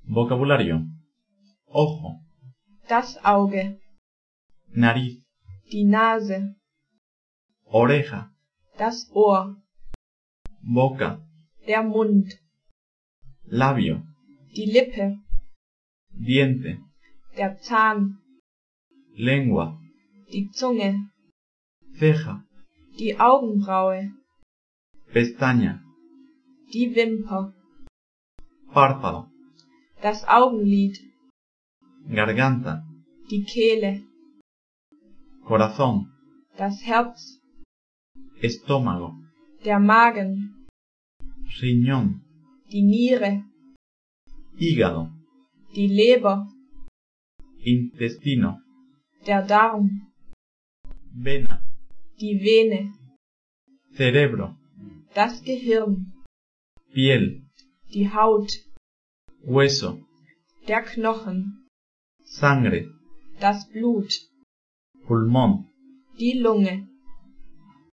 Vocabulario. Ojo, das Auge, nariz, die Nase, oreja, das Ohr, boca, der Mund, labio, die Lippe, diente, der Zahn, lengua, die Zunge, ceja, die Augenbraue, pestaña, die Wimper, párpado, das Augenlid, garganta, die Kehle, corazón, das Herz, estómago, der Magen, riñón, die Niere, hígado, die Leber, intestino, der Darm, vena, die Vene, cerebro, das Gehirn, piel, die Haut, hueso, der Knochen, sangre, das Blut, pulmón, die Lunge,